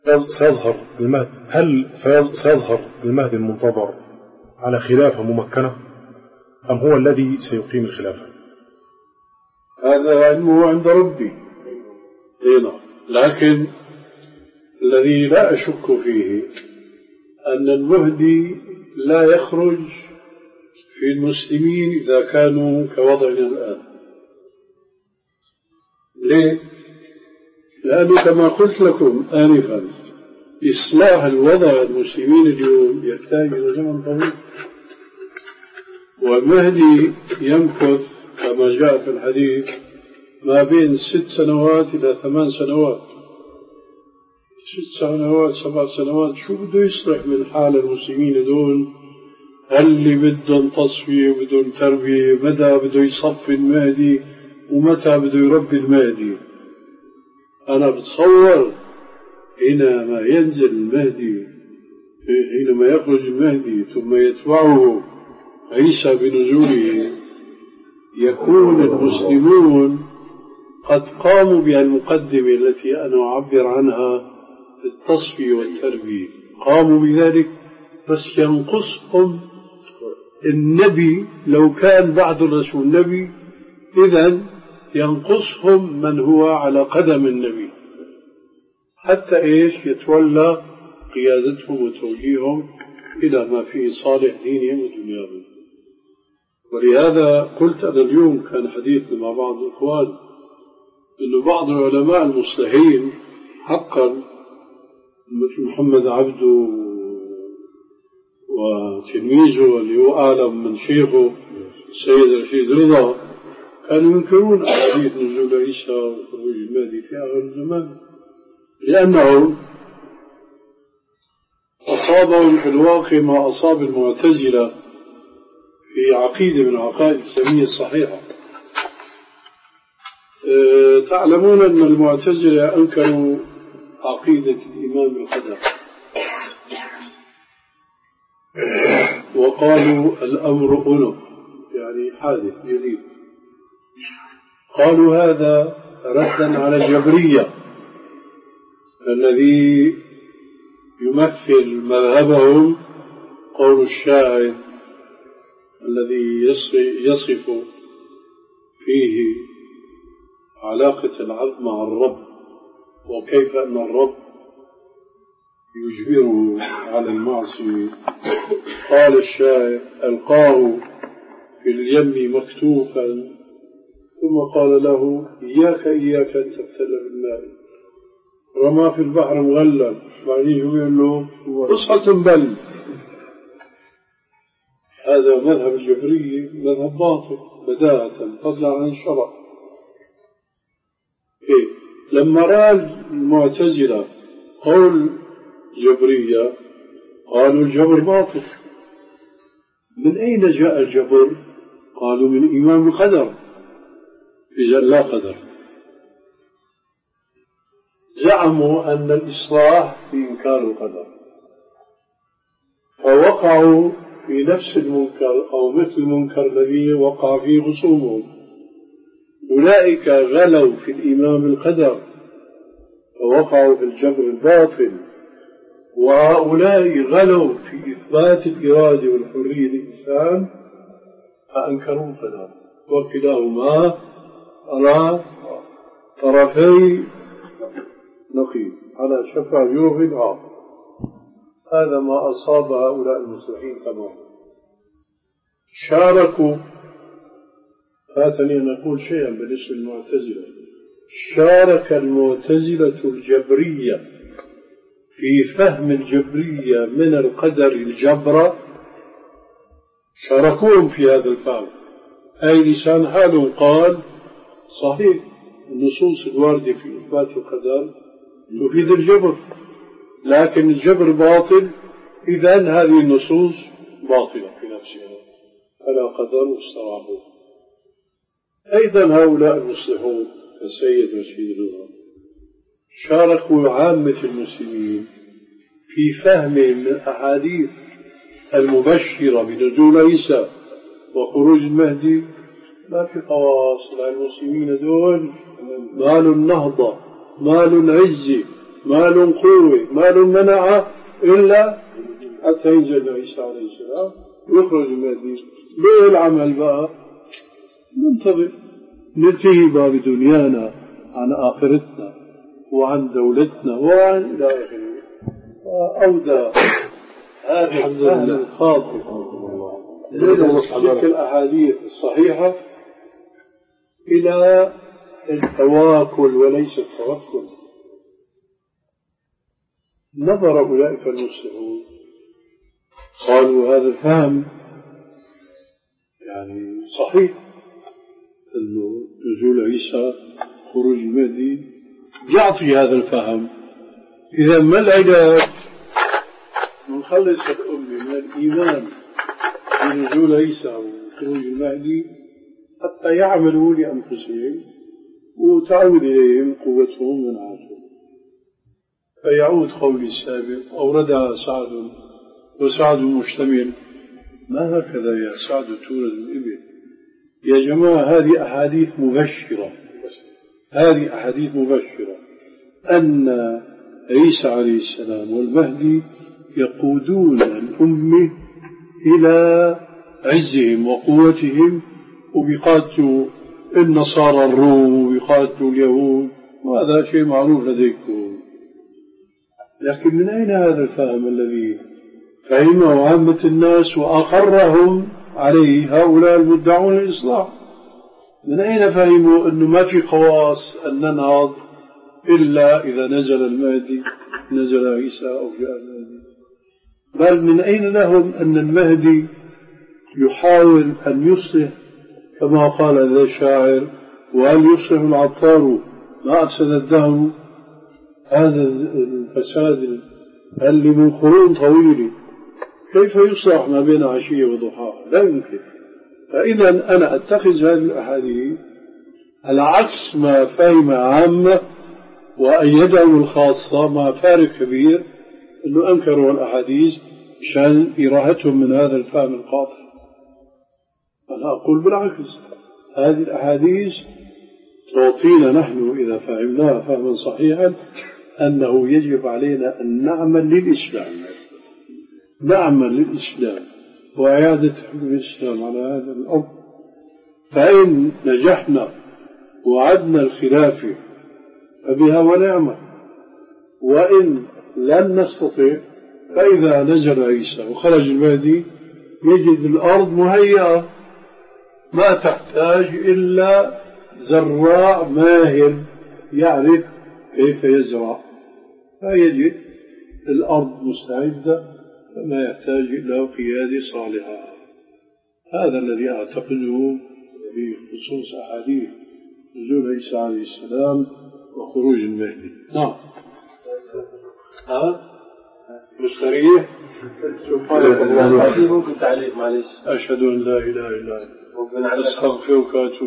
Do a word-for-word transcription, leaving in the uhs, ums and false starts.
سيظهر المهدي هل سيظهر المهدي المنتظر على خلافة ممكنة أم هو الذي سيقيم الخلافة؟ هذا علمه عند ربي هنا، لكن الذي لا أشك فيه أن المهدي لا يخرج في المسلمين إذا كانوا كوضعنا الآن. ليه؟ لأنه كما قلت لكم آنفا إصلاح الوضع المسلمين اليوم يحتاج إلى زمن طويل، والمهدي يمكث كما جاء في الحديث ما بين ست سنوات إلى ثمان سنوات. ست سنوات سبع سنوات شو بده يصلح من حال المسلمين دول؟ هل اللي بدهم تصفية وبدهم تربية؟ متى بده يصفي المهدي ومتى بده يربي المهدي؟ أنا بتصور حينما ينزل المهدي، حينما يخرج المهدي ثم يتبعه عيسى بنزوله، يكون المسلمون قد قاموا بهالمقدمة التي أنا أعبر عنها التصفية والتربية، قاموا بذلك، بس ينقصهم النبي. لو كان بعد الرسول نبي إذن ينقصهم من هو على قدم النبي حتى إيش يتولى قيادتهم وتوجيههم إلى ما فيه صالح دينهم ودنياهم. ولهذا قلت أنا اليوم كان حديثنا مع بعض الإخوان إنه بعض العلماء المصلحين حقا مثل محمد عبده وتلميذه اللي هو أعلم من شيخه السيد رشيد رضا كانوا ينكرون حديث نزول عيسى وخروج المهدي في آخر الزمان، لأنه أصابهم في الواقع ما أصاب المعتزلة في عقيدة من العقائد الإسلامية الصحيحة. أه تعلمون أن المعتزلة أنكروا عقيدة الإيمان بالقدر وقالوا الأمر أنف، يعني حادث جديد. قالوا هذا ردا على الجبرية الذي يمثل مذهبهم قول الشاعر الذي يصف فيه علاقة العبد مع الرب وكيف أن الرب يجبره على المعصية. قال الشاعر ألقاه في اليم مكتوفا ثم قال له إياك إياك أن تبتل بالماء، رمى في البحر مغلل، بعدين يقول له قصة بل. هذا مذهب الجبرية مذهب باطل بداية فضلا عن الشرع. إيه؟ لما رأى المعتزلة قول جبرية قالوا الجبر باطل. من أين جاء الجبر؟ قالوا من إيمان بالقدر، إذا لا قدر. زعموا أن الإصلاح في إنكار القدر، فوقعوا في نفس المنكر أو مثل المنكر الذي وقع فيه خصومهم. أولئك غلوا في الإيمان بالقدر فوقعوا في الجبر الباطل، وهؤلاء غلوا في إثبات الإرادة والحرية للإنسان فأنكروا القدر، وكلاهما على طرفي نقيض على شفا جوف الآخر. هذا ما أصاب هؤلاء المصلحين تماما. شاركوا، فاتني أن أقول شيئا بالنسبة للمعتزلة، شارك المعتزلة الجبرية في فهم الجبرية من القدر الجبر، شاركوهم في هذا الفهم. أي لسان حالهم قال صحيح النصوص الواردة في إثبات القدر تفيد الجبر، لكن الجبر باطل، إذن هذه النصوص باطلة في نفسها فلا قدر واستراحوا. أيضا هؤلاء المصلحون السيد رشيد رضا شاركوا عامة المسلمين في فهمهم من الأحاديث المبشرة بنزول عيسى وخروج المهدي. ما في خواص، لأن المسلمين دول مال النهضة، مال العز، ما له قوة ما له منعة إلا حتى ينزل عيسى عليه السلام ويخرج المهدي. ليه العمل بقى؟ ننتظر ننتهي بقى بدنيانا عن آخرتنا وعن دولتنا وعن إلى آخره. أودى هذه الأهل الخاطئ تلك الأحاديث الصحيحة إلى التواكل وليس التوكل. نظر أولئك المسلمون قالوا هذا الفهم يعني صحيح أنه نزول عيسى خروج المهدي يعطي هذا الفهم. إذا ما العلاج؟ نخلص الأمة من الإيمان بنزول عيسى وخروج المهدي حتى يعملوا لأنفسهم وتعود إليهم قوتهم من عاشوا. فيعود قولي السابق أوردها سعد وسعد مشتمل. ما هكذا يا سعد تورد الإبل؟ يا جماعة هذه أحاديث مبشرة، هذه أحاديث مبشرة أن عيسى عليه السلام والمهدي يقودون الأمة إلى عزهم وقوتهم، وبيقاتلوا النصارى الروم وبيقاتلوا اليهود، وهذا شيء معروف لديكم. لكن من أين هذا الفهم الذي فهمه عامة الناس وأقرهم عليه هؤلاء المدعون الإصلاح؟ من أين فهموا أنه ما في خواص أن ننهض إلا إذا نزل المهدي، نزل عيسى أو جاء المهدي؟ بل من أين لهم أن المهدي يحاول أن يصلح كما قال ذا الشاعر وهل يصلح العطار ما أفسد الدهر؟ هذا الفساد اللي من قرون طويلة كيف يصلح ما بين عشية وضحاها؟ لا يمكن. فإذا أنا أتخذ هذه الأحاديث على عكس ما فهم عامة وأيده الخاصة مع فارق كبير أنه أنكروا الأحاديث عشان إراحتهم من هذا الفهم القاطع. أنا أقول بالعكس، هذه الأحاديث تعطينا نحن إذا فهمناها فهما صحيحا أنه يجب علينا أن نعمل للإسلام، نعمل للإسلام وإعادة حكم الإسلام على هذا الأرض. فإن نجحنا وعدنا الخلافة فبها ونعمة، وإن لن نستطيع فإذا نزل عيسى وخرج المهدي يجد الأرض مهيئة ما تحتاج إلا زراع ماهر يعرف كيف يزرع، فيجد الأرض مستعدة فما يحتاج إلى قيادة صالحة. هذا الذي أعتقده بخصوص أحاديث نزول عيسى عليه السلام وخروج المهدي. نعم. ها؟ مستريح؟ ممكن تعليق معلش. أشهد أن لا إله إلا أنت أستغفرك وأتوب